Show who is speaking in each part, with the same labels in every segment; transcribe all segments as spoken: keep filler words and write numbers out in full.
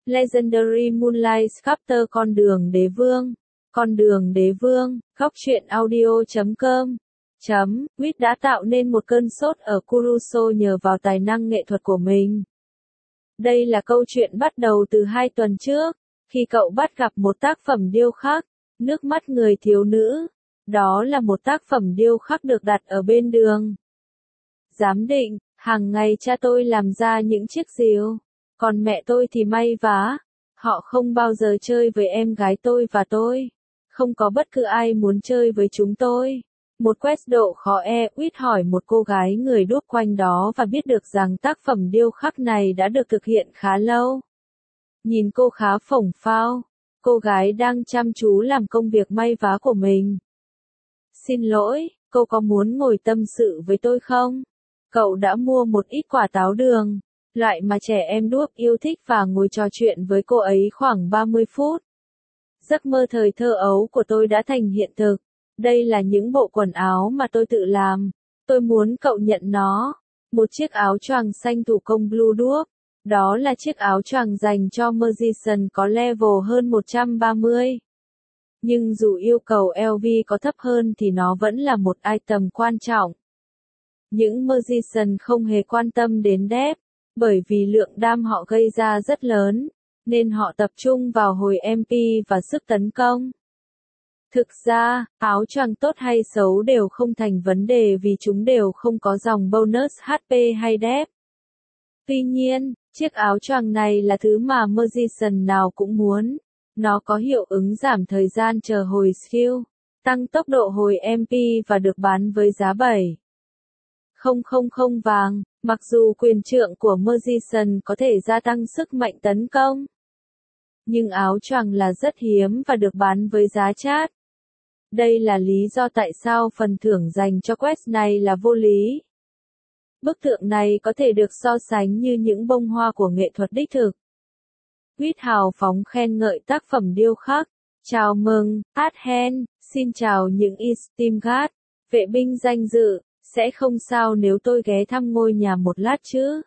Speaker 1: Legendary Moonlight Chapter Con đường đế vương. Con đường đế vương, góc truyện audio chấm com. Chấm, Quýt đã tạo nên một cơn sốt ở Kuruso nhờ vào tài năng nghệ thuật của mình. Đây là câu chuyện bắt đầu từ hai tuần trước, khi cậu bắt gặp một tác phẩm điêu khắc, Nước mắt người thiếu nữ. Đó là một tác phẩm điêu khắc được đặt ở bên đường. Giám định, hàng ngày cha tôi làm ra những chiếc diều, còn mẹ tôi thì may vá. Họ không bao giờ chơi với em gái tôi và tôi. Không có bất cứ ai muốn chơi với chúng tôi. Một quest độ khó e Quýt hỏi một cô gái người đúc quanh đó và biết được rằng tác phẩm điêu khắc này đã được thực hiện khá lâu. Nhìn cô khá phổng phao. Cô gái đang chăm chú làm công việc may vá của mình. Xin lỗi, cô có muốn ngồi tâm sự với tôi không? Cậu đã mua một ít quả táo đường, loại mà trẻ em đúc yêu thích và ngồi trò chuyện với cô ấy khoảng ba mươi phút. Giấc mơ thời thơ ấu của tôi đã thành hiện thực. Đây là những bộ quần áo mà tôi tự làm. Tôi muốn cậu nhận nó. Một chiếc áo choàng xanh thủ công Blue Dwarf. Đó là chiếc áo choàng dành cho musician có level hơn một trăm ba mươi. Nhưng dù yêu cầu lờ vê có thấp hơn thì nó vẫn là một item quan trọng. Những musician không hề quan tâm đến depth, bởi vì lượng đam họ gây ra rất lớn, nên họ tập trung vào hồi em pê và sức tấn công. Thực ra, áo choàng tốt hay xấu đều không thành vấn đề vì chúng đều không có dòng bonus hát pê hay depth. Tuy nhiên, chiếc áo choàng này là thứ mà musician nào cũng muốn. Nó có hiệu ứng giảm thời gian chờ hồi skill, tăng tốc độ hồi em pê và được bán với giá bảy không không không vàng, mặc dù quyền trượng của musician có thể gia tăng sức mạnh tấn công. Nhưng áo choàng là rất hiếm và được bán với giá chát. Đây là lý do tại sao phần thưởng dành cho quest này là vô lý. Bức tượng này có thể được so sánh như những bông hoa của nghệ thuật đích thực. Quýt hào phóng khen ngợi tác phẩm điêu khắc. Chào mừng, Adhen, xin chào những esteem guard, vệ binh danh dự, sẽ không sao nếu tôi ghé thăm ngôi nhà một lát chứ.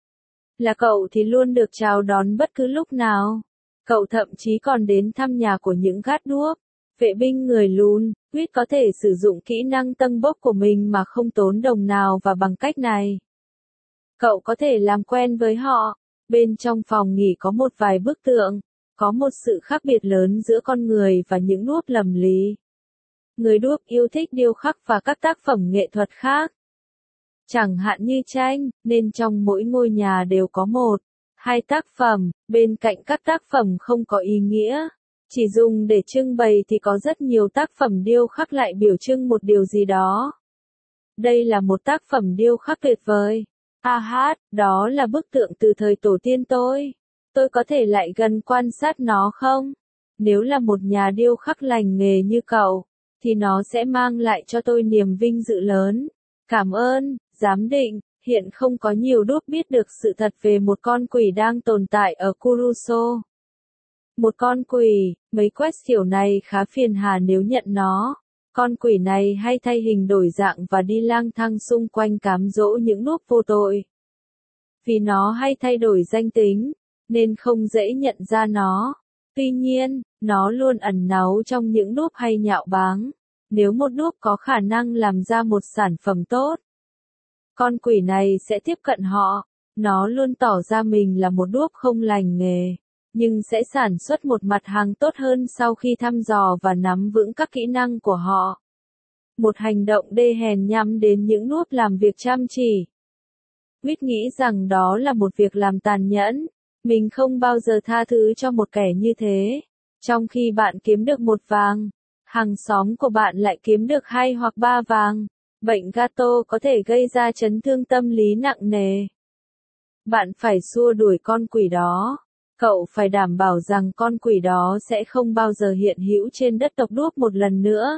Speaker 1: Là cậu thì luôn được chào đón bất cứ lúc nào. Cậu thậm chí còn đến thăm nhà của những gát đuốc, vệ binh người lùn. Quýt có thể sử dụng kỹ năng tăng bốc của mình mà không tốn đồng nào và bằng cách này. Cậu có thể làm quen với họ. Bên trong phòng nghỉ có một vài bức tượng, có một sự khác biệt lớn giữa con người và những đuốc lầm lý. Người đuốc yêu thích điêu khắc và các tác phẩm nghệ thuật khác. Chẳng hạn như tranh, nên trong mỗi ngôi nhà đều có một, hai tác phẩm, bên cạnh các tác phẩm không có ý nghĩa. Chỉ dùng để trưng bày thì có rất nhiều tác phẩm điêu khắc lại biểu trưng một điều gì đó. Đây là một tác phẩm điêu khắc tuyệt vời. À hát, đó là bức tượng từ thời tổ tiên tôi. Tôi có thể lại gần quan sát nó không? Nếu là một nhà điêu khắc lành nghề như cậu, thì nó sẽ mang lại cho tôi niềm vinh dự lớn. Cảm ơn, giám định. Hiện không có nhiều đúc biết được sự thật về một con quỷ đang tồn tại ở Kuruso. Một con quỷ, mấy quest kiểu này khá phiền hà nếu nhận nó. Con quỷ này hay thay hình đổi dạng và đi lang thang xung quanh cám dỗ những núp vô tội. Vì nó hay thay đổi danh tính, nên không dễ nhận ra nó. Tuy nhiên, nó luôn ẩn náu trong những núp hay nhạo báng. Nếu một núp có khả năng làm ra một sản phẩm tốt, con quỷ này sẽ tiếp cận họ. Nó luôn tỏ ra mình là một núp không lành nghề, nhưng sẽ sản xuất một mặt hàng tốt hơn sau khi thăm dò và nắm vững các kỹ năng của họ. Một hành động đê hèn nhắm đến những núp làm việc chăm chỉ. Quýt nghĩ rằng đó là một việc làm tàn nhẫn. Mình không bao giờ tha thứ cho một kẻ như thế. Trong khi bạn kiếm được một vàng, hàng xóm của bạn lại kiếm được hai hoặc ba vàng. Bệnh gato có thể gây ra chấn thương tâm lý nặng nề. Bạn phải xua đuổi con quỷ đó. Cậu phải đảm bảo rằng con quỷ đó sẽ không bao giờ hiện hữu trên đất tộc đuốc một lần nữa.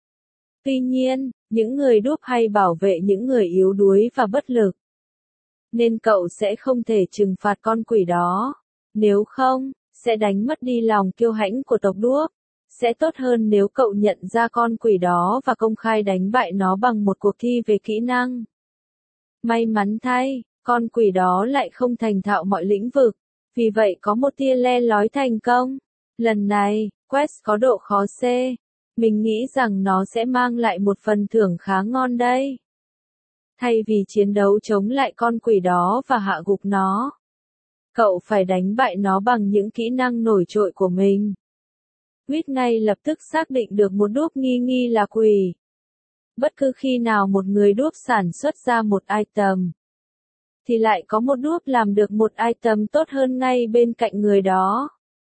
Speaker 1: Tuy nhiên, những người đuốc hay bảo vệ những người yếu đuối và bất lực. Nên cậu sẽ không thể trừng phạt con quỷ đó. Nếu không, sẽ đánh mất đi lòng kiêu hãnh của tộc đuốc. Sẽ tốt hơn nếu cậu nhận ra con quỷ đó và công khai đánh bại nó bằng một cuộc thi về kỹ năng. May mắn thay, con quỷ đó lại không thành thạo mọi lĩnh vực. Vì vậy có một tia le lói thành công. Lần này, quest có độ khó C. Mình nghĩ rằng nó sẽ mang lại một phần thưởng khá ngon đây. Thay vì chiến đấu chống lại con quỷ đó và hạ gục nó, cậu phải đánh bại nó bằng những kỹ năng nổi trội của mình. Quýt ngay lập tức xác định được một đúp nghi nghi là quỷ. Bất cứ khi nào một người đúp sản xuất ra một item, thì lại có một đúp làm được một item tốt hơn ngay bên cạnh người đó.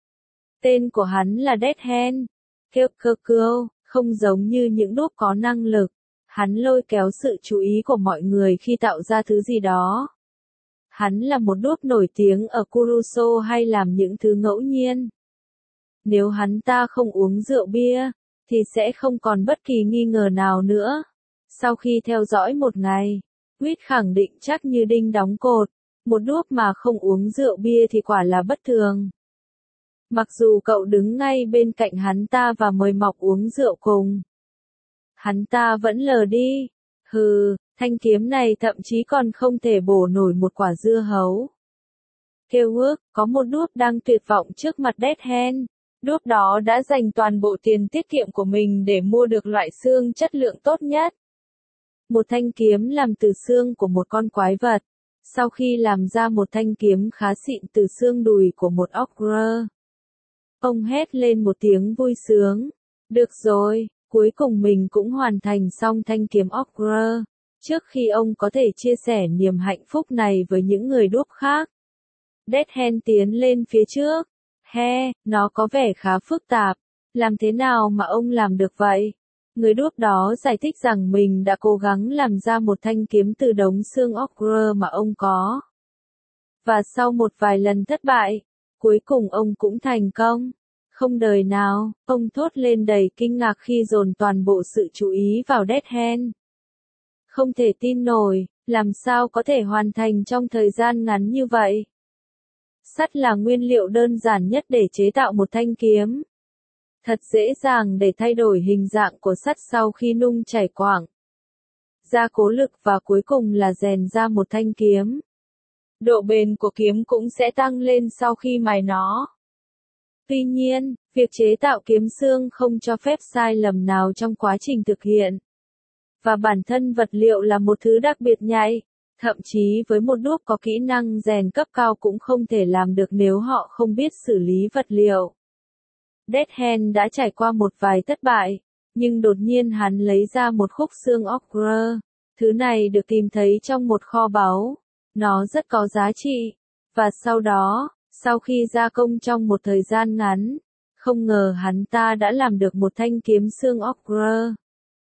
Speaker 1: Tên của hắn là Dead Hand. Kêu cơ cưu, không giống như những đúp có năng lực. Hắn lôi kéo sự chú ý của mọi người khi tạo ra thứ gì đó. Hắn là một đúp nổi tiếng ở Kuruso hay làm những thứ ngẫu nhiên. Nếu hắn ta không uống rượu bia, thì sẽ không còn bất kỳ nghi ngờ nào nữa. Sau khi theo dõi một ngày, Quýt khẳng định chắc như đinh đóng cột, một đúp mà không uống rượu bia thì quả là bất thường. Mặc dù cậu đứng ngay bên cạnh hắn ta và mời mọc uống rượu cùng, hắn ta vẫn lờ đi. Hừ, thanh kiếm này thậm chí còn không thể bổ nổi một quả dưa hấu. Kêu ước, có một đúp đang tuyệt vọng trước mặt Dead Hand. Đúp đó đã dành toàn bộ tiền tiết kiệm của mình để mua được loại xương chất lượng tốt nhất. Một thanh kiếm làm từ xương của một con quái vật. Sau khi làm ra một thanh kiếm khá xịn từ xương đùi của một ogre, ông hét lên một tiếng vui sướng. Được rồi, cuối cùng mình cũng hoàn thành xong thanh kiếm ogre. Trước khi ông có thể chia sẻ niềm hạnh phúc này với những người đúp khác, Dead Hand tiến lên phía trước. He, nó có vẻ khá phức tạp. Làm thế nào mà ông làm được vậy? Người đúp đó giải thích rằng mình đã cố gắng làm ra một thanh kiếm từ đống xương ogre mà ông có. Và sau một vài lần thất bại, cuối cùng ông cũng thành công. Không đời nào, ông thốt lên đầy kinh ngạc khi dồn toàn bộ sự chú ý vào Dead Hand. Không thể tin nổi, làm sao có thể hoàn thành trong thời gian ngắn như vậy? Sắt là nguyên liệu đơn giản nhất để chế tạo một thanh kiếm. Thật dễ dàng để thay đổi hình dạng của sắt sau khi nung chảy quặng, gia cố lực và cuối cùng là rèn ra một thanh kiếm. Độ bền của kiếm cũng sẽ tăng lên sau khi mài nó. Tuy nhiên, việc chế tạo kiếm xương không cho phép sai lầm nào trong quá trình thực hiện. Và bản thân vật liệu là một thứ đặc biệt nhạy. Thậm chí với một đúp có kỹ năng rèn cấp cao cũng không thể làm được nếu họ không biết xử lý vật liệu. Dead Hand đã trải qua một vài thất bại, nhưng đột nhiên hắn lấy ra một khúc xương ogre. Thứ này được tìm thấy trong một kho báu. Nó rất có giá trị. Và sau đó, sau khi gia công trong một thời gian ngắn, không ngờ hắn ta đã làm được một thanh kiếm xương ogre.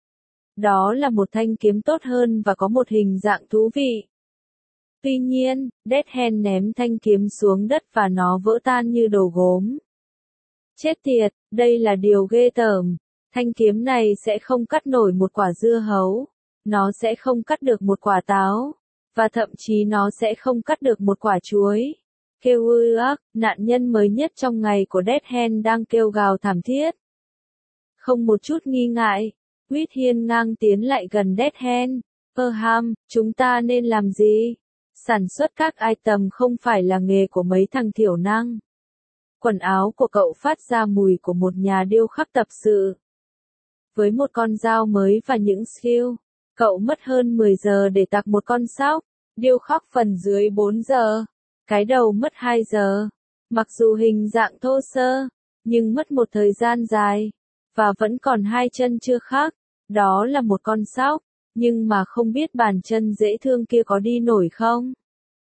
Speaker 1: Đó là một thanh kiếm tốt hơn và có một hình dạng thú vị. Tuy nhiên, Dead Hand ném thanh kiếm xuống đất và nó vỡ tan như đồ gốm. Chết tiệt, đây là điều ghê tởm. Thanh kiếm này sẽ không cắt nổi một quả dưa hấu. Nó sẽ không cắt được một quả táo. Và thậm chí nó sẽ không cắt được một quả chuối. Kêu ư ác, nạn nhân mới nhất trong ngày của Dead Hand đang kêu gào thảm thiết. Không một chút nghi ngại, Quýt hiên ngang tiến lại gần Dead Hand. Ơ ham, chúng ta nên làm gì? Sản xuất các item không phải là nghề của mấy thằng thiểu năng. Quần áo của cậu phát ra mùi của một nhà điêu khắc tập sự. Với một con dao mới và những skill, cậu mất hơn mười giờ để tạc một con sóc, điêu khắc phần dưới bốn giờ, cái đầu mất hai giờ. Mặc dù hình dạng thô sơ, nhưng mất một thời gian dài, và vẫn còn hai chân chưa khắc. Đó là một con sóc, nhưng mà không biết bàn chân dễ thương kia có đi nổi không?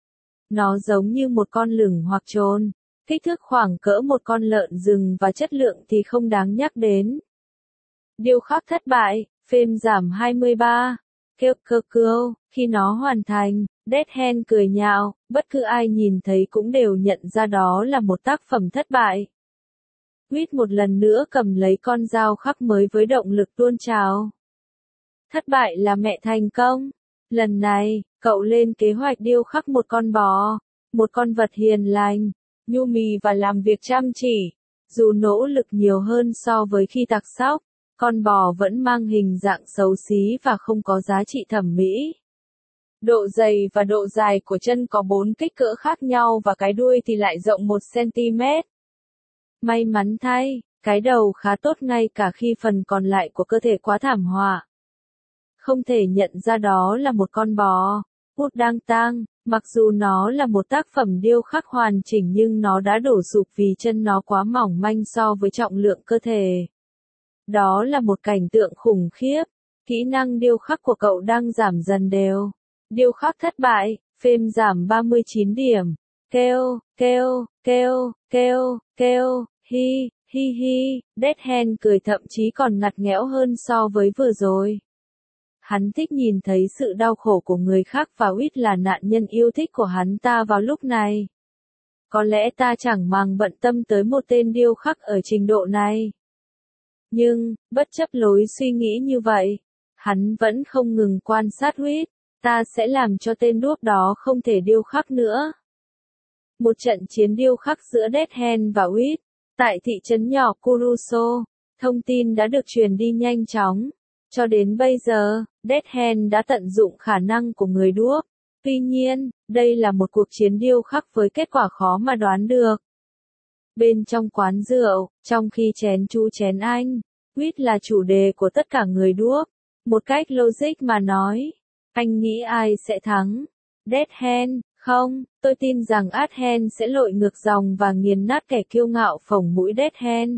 Speaker 1: Nó giống như một con lửng hoặc trồn, kích thước khoảng cỡ một con lợn rừng và chất lượng thì không đáng nhắc đến. Điêu khắc thất bại, phêm giảm hai mươi ba. Kêu cơ cưu, khi nó hoàn thành, Dead Hand cười nhạo, bất cứ ai nhìn thấy cũng đều nhận ra đó là một tác phẩm thất bại. Quýt một lần nữa cầm lấy con dao khắc mới với động lực tuôn trào. Thất bại là mẹ thành công. Lần này, cậu lên kế hoạch điêu khắc một con bò, một con vật hiền lành, nhu mì và làm việc chăm chỉ. Dù nỗ lực nhiều hơn so với khi tạc sóc, con bò vẫn mang hình dạng xấu xí và không có giá trị thẩm mỹ. Độ dày và độ dài của chân có bốn kích cỡ khác nhau và cái đuôi thì lại rộng một xăng-ti-mét. May mắn thay, cái đầu khá tốt ngay cả khi phần còn lại của cơ thể quá thảm họa. Không thể nhận ra đó là một con bò. Út đang tang, mặc dù nó là một tác phẩm điêu khắc hoàn chỉnh nhưng nó đã đổ sụp vì chân nó quá mỏng manh so với trọng lượng cơ thể. Đó là một cảnh tượng khủng khiếp. Kỹ năng điêu khắc của cậu đang giảm dần đều. Điêu khắc thất bại, phêm giảm ba mươi chín điểm. Kêu, kêu, kêu, kêu, kêu, hi, hi hi, Deadhand cười thậm chí còn ngặt nghẽo hơn so với vừa rồi. Hắn thích nhìn thấy sự đau khổ của người khác và Whit là nạn nhân yêu thích của hắn ta vào lúc này. Có lẽ ta chẳng màng bận tâm tới một tên điêu khắc ở trình độ này. Nhưng, bất chấp lối suy nghĩ như vậy, hắn vẫn không ngừng quan sát Whit. Ta sẽ làm cho tên đuốc đó không thể điêu khắc nữa. Một trận chiến điêu khắc giữa Deadhand và Whit, tại thị trấn nhỏ Kuruso, thông tin đã được truyền đi nhanh chóng. Cho đến bây giờ, Deadhand đã tận dụng khả năng của người đuốc. Tuy nhiên, đây là một cuộc chiến điêu khắc với kết quả khó mà đoán được. Bên trong quán rượu, trong khi chén chú chén anh, Whit là chủ đề của tất cả người đuốc. Một cách logic mà nói, anh nghĩ ai sẽ thắng? Deadhand, không, tôi tin rằng Deadhand sẽ lội ngược dòng và nghiền nát kẻ kiêu ngạo phồng mũi Deadhand.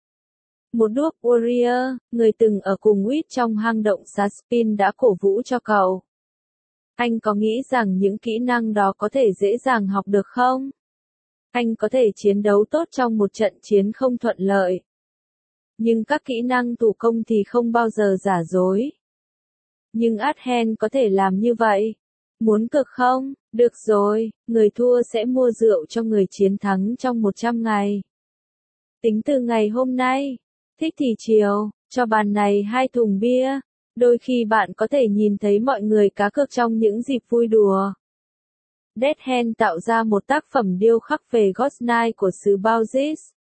Speaker 1: Một đuốc warrior, người từng ở cùng Whit trong hang động Saspin đã cổ vũ cho cậu. Anh có nghĩ rằng những kỹ năng đó có thể dễ dàng học được không? Anh có thể chiến đấu tốt trong một trận chiến không thuận lợi. Nhưng các kỹ năng thủ công thì không bao giờ giả dối. Nhưng Deadhand có thể làm như vậy. Muốn cược không? Được rồi, người thua sẽ mua rượu cho người chiến thắng trong một trăm ngày. Tính từ ngày hôm nay. Thích thì chiều, cho bàn này hai thùng bia. Đôi khi bạn có thể nhìn thấy mọi người cá cược trong những dịp vui đùa. Deadhand tạo ra một tác phẩm điêu khắc về Ghost Knight của xứ Bauzis.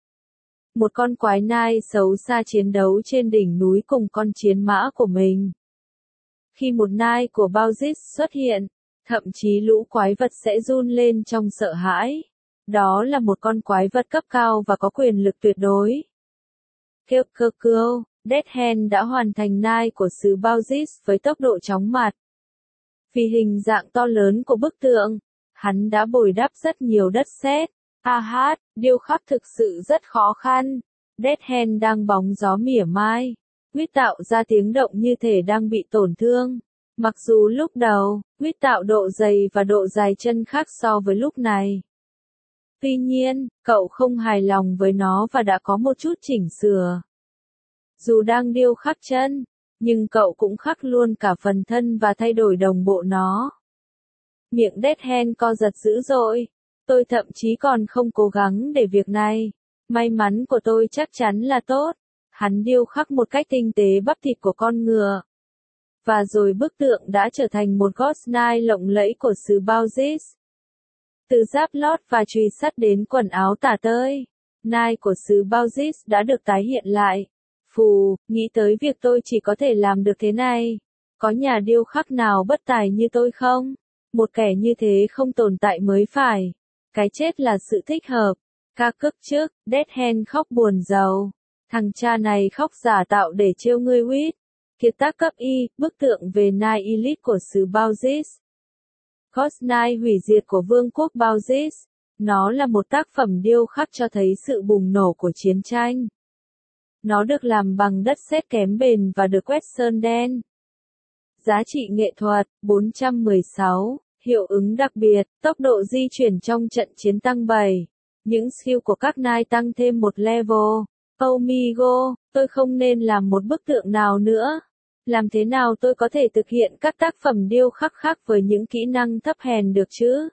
Speaker 1: Một con quái nai xấu xa chiến đấu trên đỉnh núi cùng con chiến mã của mình. Khi một nai của Bauzis xuất hiện, thậm chí lũ quái vật sẽ run lên trong sợ hãi. Đó là một con quái vật cấp cao và có quyền lực tuyệt đối. Kêu cơ cưu, Deadhand đã hoàn thành nai của xứ Bauzis với tốc độ chóng mặt. Vì hình dạng to lớn của bức tượng, hắn đã bồi đắp rất nhiều đất sét. A hát, điêu khắc thực sự rất khó khăn. Deadhand đang bóng gió mỉa mai. Whit tạo ra tiếng động như thể đang bị tổn thương. Mặc dù lúc đầu, Whit tạo độ dày và độ dài chân khác so với lúc này. Tuy nhiên, cậu không hài lòng với nó và đã có một chút chỉnh sửa. Dù đang điêu khắc chân, nhưng cậu cũng khắc luôn cả phần thân và thay đổi đồng bộ nó. Miệng Deadhand co giật dữ dội. Tôi thậm chí còn không cố gắng để việc này. May mắn của tôi chắc chắn là tốt. Hắn điêu khắc một cách tinh tế bắp thịt của con ngựa. Và rồi bức tượng đã trở thành một Ghost Knight lộng lẫy của xứ Bauzis. Từ giáp lót và chùy sắt đến quần áo tả tơi, Knight của xứ Bauzis đã được tái hiện lại. Phù, nghĩ tới việc tôi chỉ có thể làm được thế này. Có nhà điêu khắc nào bất tài như tôi không? Một kẻ như thế không tồn tại mới phải. Cái chết là sự thích hợp. Ca cức trước, Deadhand khóc buồn rầu. Thằng cha này khóc giả tạo để trêu ngươi Whit. Kiệt tác cấp Y, bức tượng về Knight Elite của xứ Bauzis. Ghost Knight hủy diệt của vương quốc Bauzis. Nó là một tác phẩm điêu khắc cho thấy sự bùng nổ của chiến tranh. Nó được làm bằng đất sét kém bền và được quét sơn đen. Giá trị nghệ thuật, bốn trăm mười sáu. Hiệu ứng đặc biệt, tốc độ di chuyển trong trận chiến tăng bảy. Những skill của các Knight tăng thêm một level. Omigo, tôi không nên làm một bức tượng nào nữa. Làm thế nào tôi có thể thực hiện các tác phẩm điêu khắc khác với những kỹ năng thấp hèn được chứ?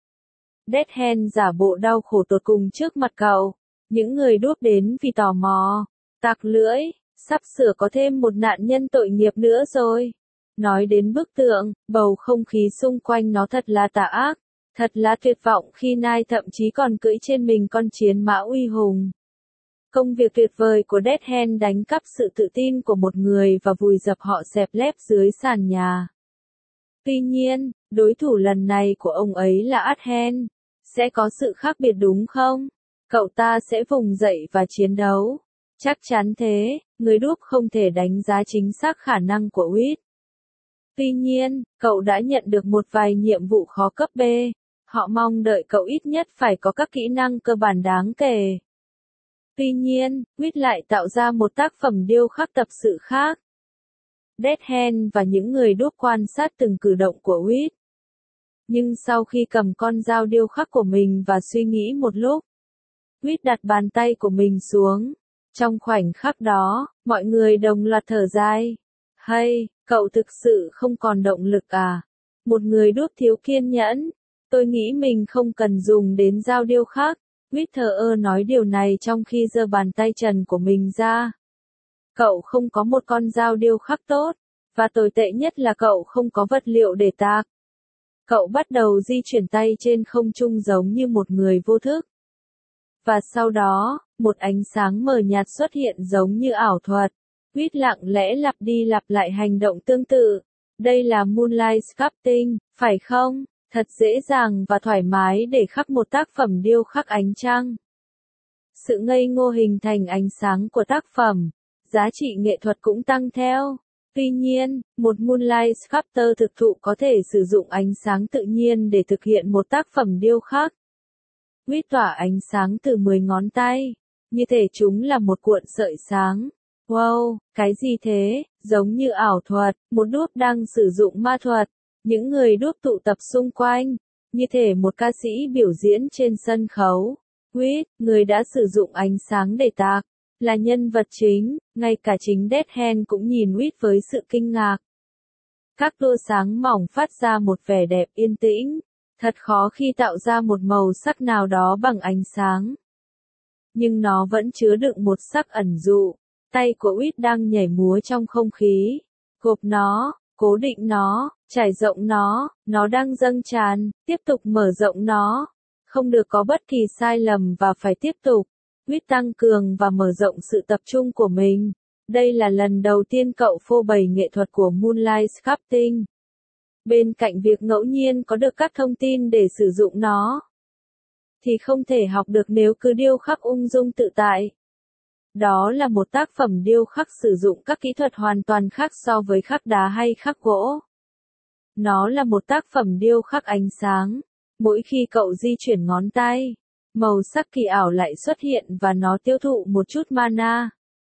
Speaker 1: Deadhand giả bộ đau khổ tột cùng trước mặt cậu. Những người đuốc đến vì tò mò. Tặc lưỡi, sắp sửa có thêm một nạn nhân tội nghiệp nữa rồi. Nói đến bức tượng, bầu không khí xung quanh nó thật là tà ác. Thật là tuyệt vọng khi Knight thậm chí còn cưỡi trên mình con chiến mã uy hùng. Công việc tuyệt vời của Deadhand đánh cắp sự tự tin của một người và vùi dập họ xẹp lép dưới sàn nhà. Tuy nhiên, đối thủ lần này của ông ấy là Arden. Sẽ có sự khác biệt đúng không? Cậu ta sẽ vùng dậy và chiến đấu. Chắc chắn thế, người đúp không thể đánh giá chính xác khả năng của Witt. Tuy nhiên, cậu đã nhận được một vài nhiệm vụ khó cấp B. Họ mong đợi cậu ít nhất phải có các kỹ năng cơ bản đáng kể. Tuy nhiên, Witt lại tạo ra một tác phẩm điêu khắc tập sự khác. Deadhand và những người đúp quan sát từng cử động của Witt. Nhưng sau khi cầm con dao điêu khắc của mình và suy nghĩ một lúc, Witt đặt bàn tay của mình xuống. Trong khoảnh khắc đó, mọi người đồng loạt thở dài. Hay, cậu thực sự không còn động lực à? Một người đúp thiếu kiên nhẫn. Tôi nghĩ mình không cần dùng đến dao điêu khắc. Witt thờ ơ nói điều này trong khi giơ bàn tay trần của mình ra. Cậu không có một con dao điêu khắc tốt, và tồi tệ nhất là cậu không có vật liệu để tạc. Cậu bắt đầu di chuyển tay trên không trung giống như một người vô thức. Và sau đó, một ánh sáng mờ nhạt xuất hiện giống như ảo thuật. Witt lặng lẽ lặp đi lặp lại hành động tương tự. Đây là Moonlight Sculpting, phải không? Thật dễ dàng và thoải mái để khắc một tác phẩm điêu khắc ánh trăng. Sự ngây ngô hình thành ánh sáng của tác phẩm. Giá trị nghệ thuật cũng tăng theo. Tuy nhiên, một Moonlight Sculptor thực thụ có thể sử dụng ánh sáng tự nhiên để thực hiện một tác phẩm điêu khắc. Witt tỏa ánh sáng từ mười ngón tay. Như thể chúng là một cuộn sợi sáng. Wow, cái gì thế? Giống như ảo thuật, một đúp đang sử dụng ma thuật. Những người đúp tụ tập xung quanh. Như thể một ca sĩ biểu diễn trên sân khấu. Witt, người đã sử dụng ánh sáng để tạc, là nhân vật chính, ngay cả chính Deadhand cũng nhìn Witt với sự kinh ngạc. Các tua sáng mỏng phát ra một vẻ đẹp yên tĩnh. Thật khó khi tạo ra một màu sắc nào đó bằng ánh sáng. Nhưng nó vẫn chứa đựng một sắc ẩn dụ. Tay của Witt đang nhảy múa trong không khí. Gộp nó, cố định nó, trải rộng nó, nó đang dâng tràn, tiếp tục mở rộng nó. Không được có bất kỳ sai lầm và phải tiếp tục. Witt tăng cường và mở rộng sự tập trung của mình. Đây là lần đầu tiên cậu phô bày nghệ thuật của Moonlight Sculpting. Bên cạnh việc ngẫu nhiên có được các thông tin để sử dụng nó, thì không thể học được nếu cứ điêu khắc ung dung tự tại. Đó là một tác phẩm điêu khắc sử dụng các kỹ thuật hoàn toàn khác so với khắc đá hay khắc gỗ. Nó là một tác phẩm điêu khắc ánh sáng. Mỗi khi cậu di chuyển ngón tay, màu sắc kỳ ảo lại xuất hiện và nó tiêu thụ một chút mana.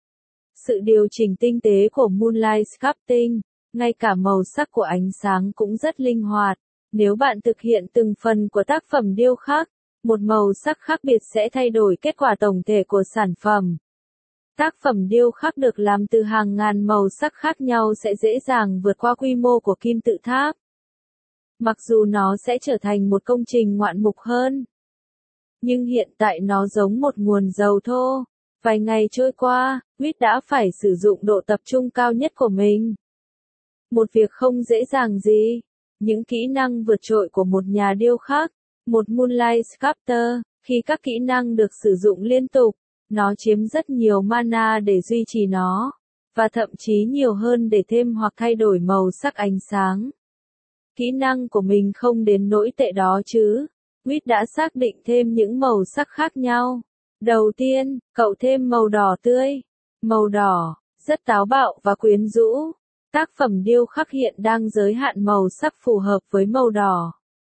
Speaker 1: Sự điều chỉnh tinh tế của Moonlight Sculpting, ngay cả màu sắc của ánh sáng cũng rất linh hoạt. Nếu bạn thực hiện từng phần của tác phẩm điêu khắc, một màu sắc khác biệt sẽ thay đổi kết quả tổng thể của sản phẩm. Tác phẩm điêu khắc được làm từ hàng ngàn màu sắc khác nhau sẽ dễ dàng vượt qua quy mô của kim tự tháp. Mặc dù nó sẽ trở thành một công trình ngoạn mục hơn, nhưng hiện tại nó giống một nguồn dầu thô. Vài ngày trôi qua, Witt đã phải sử dụng độ tập trung cao nhất của mình. Một việc không dễ dàng gì. Những kỹ năng vượt trội của một nhà điêu khắc, một Moonlight Sculptor, khi các kỹ năng được sử dụng liên tục, nó chiếm rất nhiều mana để duy trì nó, và thậm chí nhiều hơn để thêm hoặc thay đổi màu sắc ánh sáng. Kỹ năng của mình không đến nỗi tệ đó chứ. Witt đã xác định thêm những màu sắc khác nhau. Đầu tiên, cậu thêm màu đỏ tươi. Màu đỏ, rất táo bạo và quyến rũ. Tác phẩm điêu khắc hiện đang giới hạn màu sắc phù hợp với màu đỏ.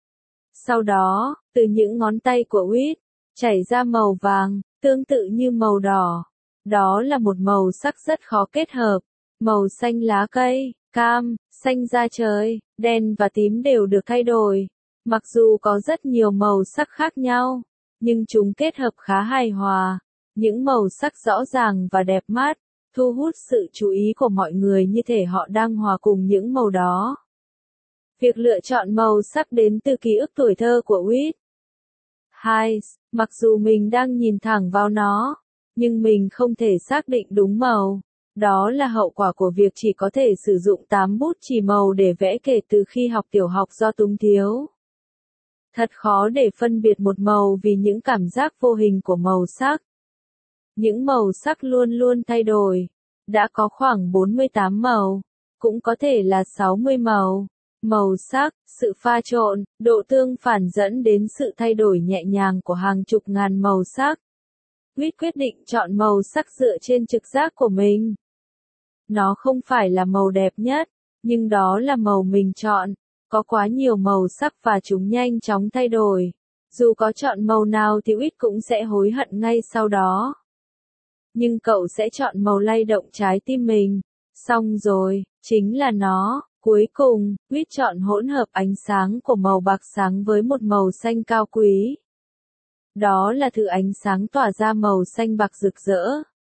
Speaker 1: Sau đó, từ những ngón tay của Witt, chảy ra màu vàng, tương tự như màu đỏ. Đó là một màu sắc rất khó kết hợp. Màu xanh lá cây, cam, xanh da trời, đen và tím đều được thay đổi. Mặc dù có rất nhiều màu sắc khác nhau, nhưng chúng kết hợp khá hài hòa. Những màu sắc rõ ràng và đẹp mắt, thu hút sự chú ý của mọi người như thể họ đang hòa cùng những màu đó. Việc lựa chọn màu sắc đến từ ký ức tuổi thơ của Witt. Hai, mặc dù mình đang nhìn thẳng vào nó, nhưng mình không thể xác định đúng màu. Đó là hậu quả của việc chỉ có thể sử dụng tám bút chì màu để vẽ kể từ khi học tiểu học do túng thiếu. Thật khó để phân biệt một màu vì những cảm giác vô hình của màu sắc. Những màu sắc luôn luôn thay đổi. Đã có khoảng bốn mươi tám màu, cũng có thể là sáu mươi màu. màu sắc, sự pha trộn, độ tương phản dẫn đến sự thay đổi nhẹ nhàng của hàng chục ngàn màu sắc. Quýt quyết định chọn màu sắc dựa trên trực giác của mình. Nó không phải là màu đẹp nhất, nhưng đó là màu mình chọn. Có quá nhiều màu sắc và chúng nhanh chóng thay đổi. Dù có chọn màu nào thì Quýt cũng sẽ hối hận ngay sau đó. Nhưng cậu sẽ chọn màu lay động trái tim mình. Xong rồi, chính là nó. Cuối cùng, Quýt chọn hỗn hợp ánh sáng của màu bạc sáng với một màu xanh cao quý. Đó là thứ ánh sáng tỏa ra màu xanh bạc rực rỡ.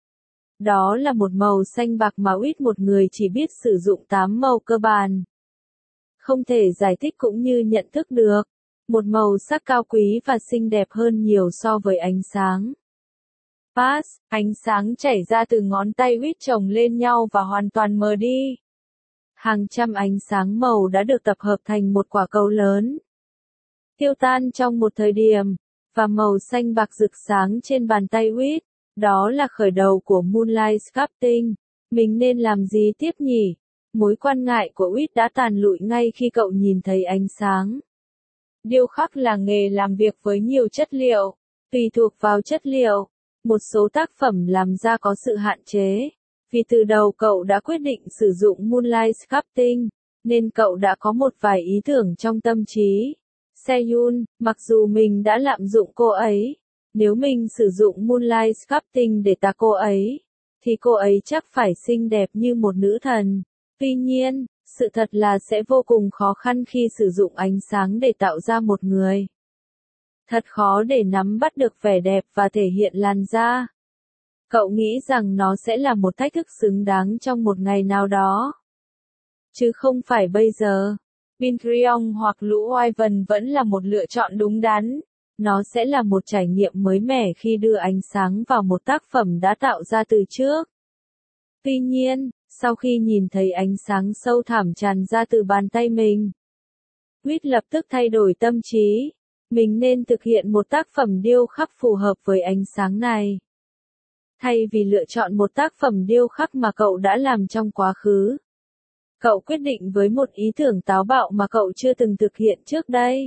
Speaker 1: Đó là một màu xanh bạc mà Quýt một người chỉ biết sử dụng tám màu cơ bản. Không thể giải thích cũng như nhận thức được. Một màu sắc cao quý và xinh đẹp hơn nhiều so với ánh sáng. Pass, ánh sáng chảy ra từ ngón tay Quýt chồng lên nhau và hoàn toàn mờ đi. Hàng trăm ánh sáng màu đã được tập hợp thành một quả cầu lớn. Tiêu tan trong một thời điểm, và màu xanh bạc rực sáng trên bàn tay Quýt. Đó là khởi đầu của Moonlight Sculpting. Mình nên làm gì tiếp nhỉ? Mối quan ngại của Quýt đã tàn lụi ngay khi cậu nhìn thấy ánh sáng. Điêu khắc là nghề làm việc với nhiều chất liệu. Tùy thuộc vào chất liệu, một số tác phẩm làm ra có sự hạn chế. Vì từ đầu cậu đã quyết định sử dụng Moonlight Sculpting, nên cậu đã có một vài ý tưởng trong tâm trí. Seyun, mặc dù mình đã lạm dụng cô ấy, nếu mình sử dụng Moonlight Sculpting để tạc cô ấy, thì cô ấy chắc phải xinh đẹp như một nữ thần. Tuy nhiên, sự thật là sẽ vô cùng khó khăn khi sử dụng ánh sáng để tạo ra một người. Thật khó để nắm bắt được vẻ đẹp và thể hiện làn da. Cậu nghĩ rằng nó sẽ là một thách thức xứng đáng trong một ngày nào đó. Chứ không phải bây giờ. Pinkryon hoặc lũ Wyvern vẫn là một lựa chọn đúng đắn. Nó sẽ là một trải nghiệm mới mẻ khi đưa ánh sáng vào một tác phẩm đã tạo ra từ trước. Tuy nhiên, sau khi nhìn thấy ánh sáng sâu thẳm tràn ra từ bàn tay mình, Quýt lập tức thay đổi tâm trí. Mình nên thực hiện một tác phẩm điêu khắc phù hợp với ánh sáng này. Thay vì lựa chọn một tác phẩm điêu khắc mà cậu đã làm trong quá khứ, cậu quyết định với một ý tưởng táo bạo mà cậu chưa từng thực hiện trước đây.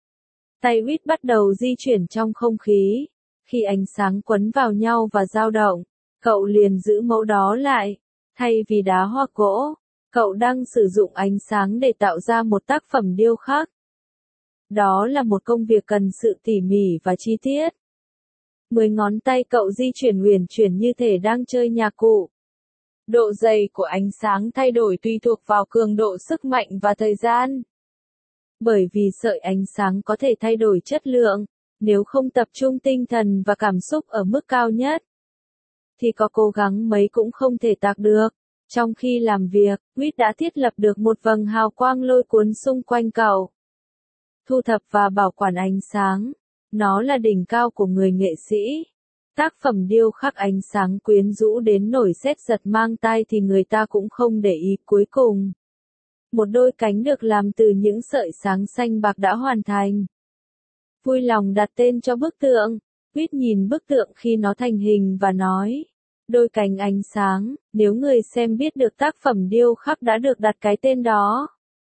Speaker 1: Tay Quýt bắt đầu di chuyển trong không khí. Khi ánh sáng quấn vào nhau và dao động, cậu liền giữ mẫu đó lại. Thay vì đá hoặc gỗ, cậu đang sử dụng ánh sáng để tạo ra một tác phẩm điêu khắc. Đó là một công việc cần sự tỉ mỉ và chi tiết. Mười ngón tay cậu di chuyển uyển chuyển như thể đang chơi nhạc cụ. Độ dày của ánh sáng thay đổi tùy thuộc vào cường độ sức mạnh và thời gian. Bởi vì sợi ánh sáng có thể thay đổi chất lượng, nếu không tập trung tinh thần và cảm xúc ở mức cao nhất, thì có cố gắng mấy cũng không thể tạc được. Trong khi làm việc, Quýt đã thiết lập được một vầng hào quang lôi cuốn xung quanh cậu. Thu thập và bảo quản ánh sáng. Nó là đỉnh cao của người nghệ sĩ. Tác phẩm điêu khắc ánh sáng quyến rũ đến nổi sét giật mang tai thì người ta cũng không để ý. Cuối cùng, một đôi cánh được làm từ những sợi sáng xanh bạc đã hoàn thành. Vui lòng đặt tên cho bức tượng. Quýt nhìn bức tượng khi nó thành hình và nói, đôi cánh ánh sáng. Nếu người xem biết được tác phẩm điêu khắc đã được đặt cái tên đó,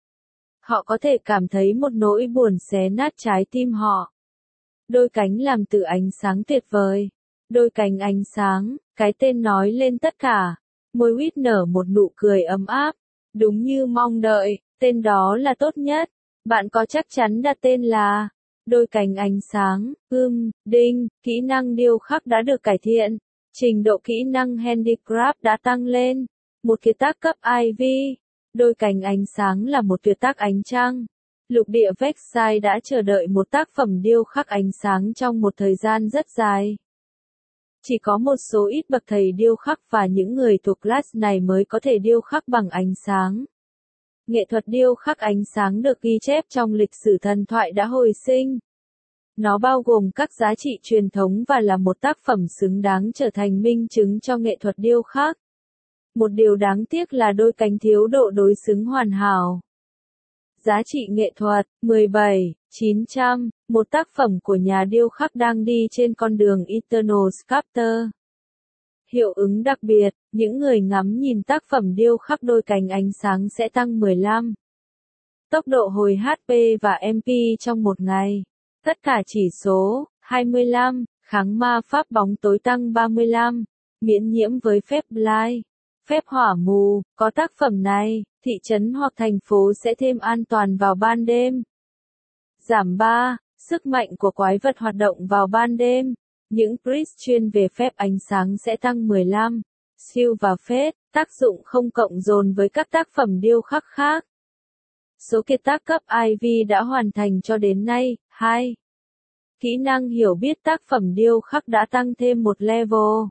Speaker 1: họ có thể cảm thấy một nỗi buồn xé nát trái tim họ. Đôi cánh làm từ ánh sáng tuyệt vời. Đôi cánh ánh sáng, cái tên nói lên tất cả. Môi Quýt nở một nụ cười ấm áp. Đúng như mong đợi, tên đó là tốt nhất. Bạn có chắc chắn đặt tên là đôi cánh ánh sáng? Ừm, đinh, kỹ năng điêu khắc đã được cải thiện. Trình độ kỹ năng handicraft đã tăng lên. Một kiệt tác cấp I V. Đôi cánh ánh sáng là một tuyệt tác ánh trăng. Lục địa Vexai đã chờ đợi một tác phẩm điêu khắc ánh sáng trong một thời gian rất dài. Chỉ có một số ít bậc thầy điêu khắc và những người thuộc class này mới có thể điêu khắc bằng ánh sáng. Nghệ thuật điêu khắc ánh sáng được ghi chép trong lịch sử thần thoại đã hồi sinh. Nó bao gồm các giá trị truyền thống và là một tác phẩm xứng đáng trở thành minh chứng cho nghệ thuật điêu khắc. Một điều đáng tiếc là đôi cánh thiếu độ đối xứng hoàn hảo. Giá trị nghệ thuật, mười bảy, chín trăm, một tác phẩm của nhà điêu khắc đang đi trên con đường Eternal Sculptor. Hiệu ứng đặc biệt, những người ngắm nhìn tác phẩm điêu khắc đôi cánh ánh sáng sẽ tăng mười lăm. tốc độ hồi hát pê và em pê trong một ngày. Tất cả chỉ số, hai mươi lăm, kháng ma pháp bóng tối tăng ba mươi lăm, miễn nhiễm với phép Blight, phép hỏa mù, có tác phẩm này, thị trấn hoặc thành phố sẽ thêm an toàn vào ban đêm. Giảm ba, sức mạnh của quái vật hoạt động vào ban đêm. Những priest chuyên về phép ánh sáng sẽ tăng mười lăm. Siêu và phết, tác dụng không cộng dồn với các tác phẩm điêu khắc khác. Số kiệt tác cấp i vê đã hoàn thành cho đến nay, hai. Kỹ năng hiểu biết tác phẩm điêu khắc đã tăng thêm một level.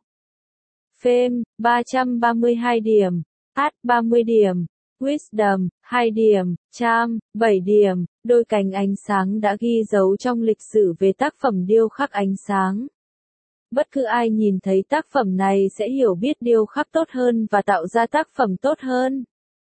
Speaker 1: Fame, ba trăm ba mươi hai điểm. Art, ba mươi điểm. Wisdom, hai điểm. Charm, bảy điểm. Đôi cánh ánh sáng đã ghi dấu trong lịch sử về tác phẩm điêu khắc ánh sáng. Bất cứ ai nhìn thấy tác phẩm này sẽ hiểu biết điêu khắc tốt hơn và tạo ra tác phẩm tốt hơn.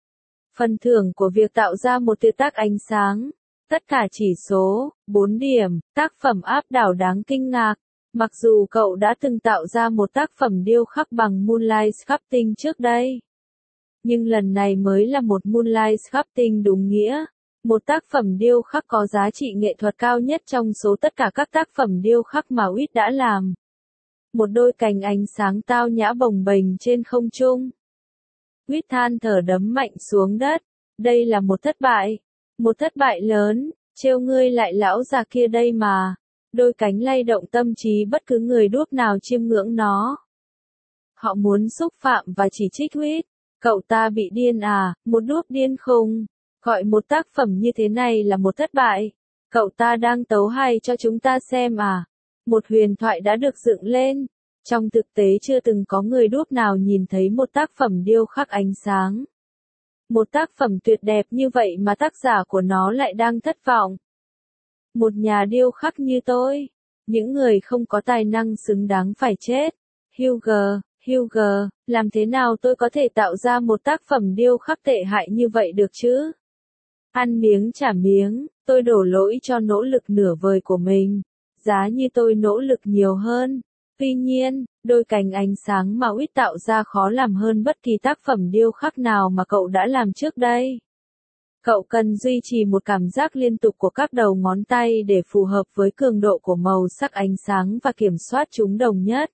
Speaker 1: Phần thưởng của việc tạo ra một tuyệt tác ánh sáng. Tất cả chỉ số, bốn điểm, tác phẩm áp đảo đáng kinh ngạc. Mặc dù cậu đã từng tạo ra một tác phẩm điêu khắc bằng Moonlight Sculpting trước đây. Nhưng lần này mới là một Moonlight Sculpting đúng nghĩa. Một tác phẩm điêu khắc có giá trị nghệ thuật cao nhất trong số tất cả các tác phẩm điêu khắc mà Witt đã làm. Một đôi cánh ánh sáng tao nhã bồng bềnh trên không trung. Witt than thở đấm mạnh xuống đất. Đây là một thất bại. Một thất bại lớn, trêu ngươi lại lão già kia đây mà. Đôi cánh lay động tâm trí bất cứ người đúp nào chiêm ngưỡng nó. Họ muốn xúc phạm và chỉ trích Witt. Cậu ta bị điên à, một đúp điên khùng. Gọi một tác phẩm như thế này là một thất bại. Cậu ta đang tấu hài cho chúng ta xem à. Một huyền thoại đã được dựng lên. Trong thực tế chưa từng có người đúp nào nhìn thấy một tác phẩm điêu khắc ánh sáng. Một tác phẩm tuyệt đẹp như vậy mà tác giả của nó lại đang thất vọng. Một nhà điêu khắc như tôi. Những người không có tài năng xứng đáng phải chết. Hugo, Hugo, làm thế nào tôi có thể tạo ra một tác phẩm điêu khắc tệ hại như vậy được chứ? Ăn miếng trả miếng, tôi đổ lỗi cho nỗ lực nửa vời của mình. Giá như tôi nỗ lực nhiều hơn. Tuy nhiên, đôi cánh ánh sáng mà Witt tạo ra khó làm hơn bất kỳ tác phẩm điêu khắc nào mà cậu đã làm trước đây. Cậu cần duy trì một cảm giác liên tục của các đầu ngón tay để phù hợp với cường độ của màu sắc ánh sáng và kiểm soát chúng đồng nhất.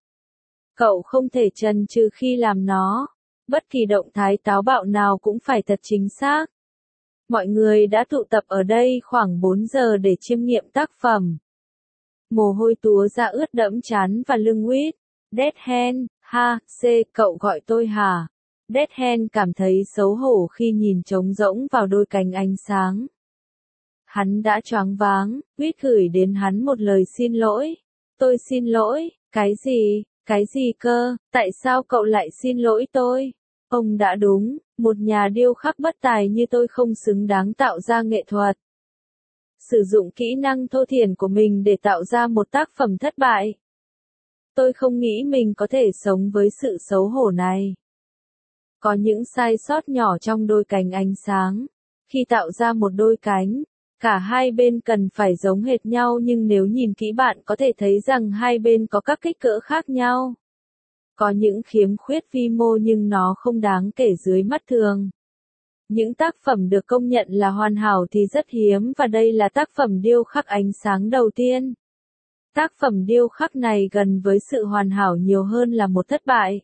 Speaker 1: Cậu không thể chần chừ khi làm nó. Bất kỳ động thái táo bạo nào cũng phải thật chính xác. Mọi người đã tụ tập ở đây khoảng bốn giờ để chiêm nghiệm tác phẩm. Mồ hôi túa ra ướt đẫm trán và lưng Witt. Dead Hand, ha, c, cậu gọi tôi hả? Dead Hand cảm thấy xấu hổ khi nhìn trống rỗng vào đôi cánh ánh sáng. Hắn đã choáng váng, Witt gửi đến hắn một lời xin lỗi. Tôi xin lỗi, cái gì, cái gì cơ, tại sao cậu lại xin lỗi tôi? Ông đã đúng, một nhà điêu khắc bất tài như tôi không xứng đáng tạo ra nghệ thuật. Sử dụng kỹ năng thô thiển của mình để tạo ra một tác phẩm thất bại. Tôi không nghĩ mình có thể sống với sự xấu hổ này. Có những sai sót nhỏ trong đôi cánh ánh sáng. Khi tạo ra một đôi cánh, cả hai bên cần phải giống hệt nhau nhưng nếu nhìn kỹ bạn có thể thấy rằng hai bên có các kích cỡ khác nhau. Có những khiếm khuyết vi mô nhưng nó không đáng kể dưới mắt thường. Những tác phẩm được công nhận là hoàn hảo thì rất hiếm và đây là tác phẩm điêu khắc ánh sáng đầu tiên. Tác phẩm điêu khắc này gần với sự hoàn hảo nhiều hơn là một thất bại.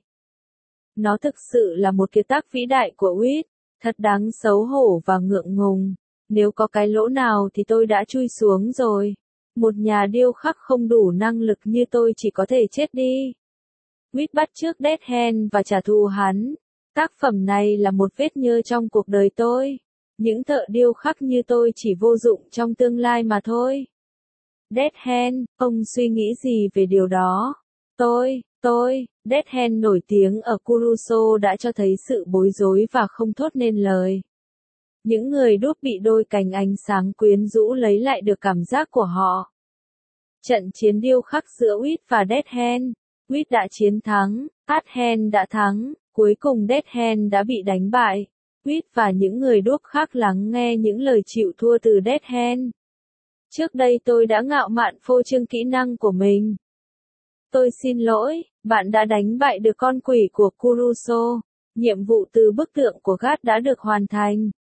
Speaker 1: Nó thực sự là một kiệt tác vĩ đại của Witt, thật đáng xấu hổ và ngượng ngùng. Nếu có cái lỗ nào thì tôi đã chui xuống rồi. Một nhà điêu khắc không đủ năng lực như tôi chỉ có thể chết đi. Witt bắt chước Dead Hand và trả thù hắn. Tác phẩm này là một vết nhơ trong cuộc đời tôi. Những thợ điêu khắc như tôi chỉ vô dụng trong tương lai mà thôi. Dead Hand, ông suy nghĩ gì về điều đó? Tôi, tôi, Dead Hand nổi tiếng ở Kuroso đã cho thấy sự bối rối và không thốt nên lời. Những người đúp bị đôi cánh ánh sáng quyến rũ lấy lại được cảm giác của họ. Trận chiến điêu khắc giữa Witt và Dead Hand. Witt đã chiến thắng, Art Hand đã thắng, cuối cùng Dead Hand đã bị đánh bại. Witt và những người đúp khác lắng nghe những lời chịu thua từ Dead Hand. Trước đây tôi đã ngạo mạn phô trương kỹ năng của mình. Tôi xin lỗi, bạn đã đánh bại được con quỷ của Kuroso. Nhiệm vụ từ bức tượng của God đã được hoàn thành.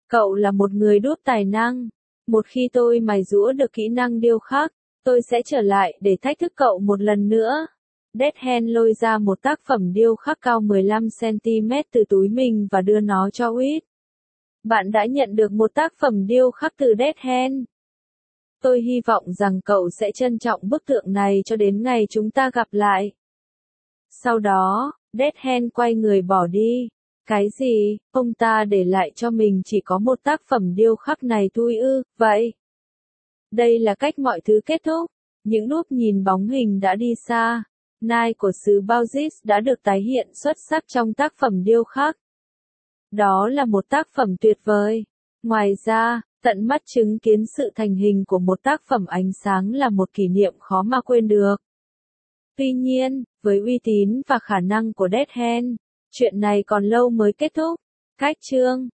Speaker 1: Cậu là một người đúc tài năng. Một khi tôi mài giũa được kỹ năng điêu khắc, tôi sẽ trở lại để thách thức cậu một lần nữa. Deadhand lôi ra một tác phẩm điêu khắc cao mười lăm xăng ti mét từ túi mình và đưa nó cho Whit. Bạn đã nhận được một tác phẩm điêu khắc từ Deadhand. Tôi hy vọng rằng cậu sẽ trân trọng bức tượng này cho đến ngày chúng ta gặp lại. Sau đó, Deadhand quay người bỏ đi. Cái gì, ông ta để lại cho mình chỉ có một tác phẩm điêu khắc này thôi ư, vậy? Đây là cách mọi thứ kết thúc. Những lúc nhìn bóng hình đã đi xa, Nai của xứ Baujis đã được tái hiện xuất sắc trong tác phẩm điêu khắc. Đó là một tác phẩm tuyệt vời. Ngoài ra, tận mắt chứng kiến sự thành hình của một tác phẩm ánh sáng là một kỷ niệm khó mà quên được. Tuy nhiên, với uy tín và khả năng của Deadhand, chuyện này còn lâu mới kết thúc. Cách chương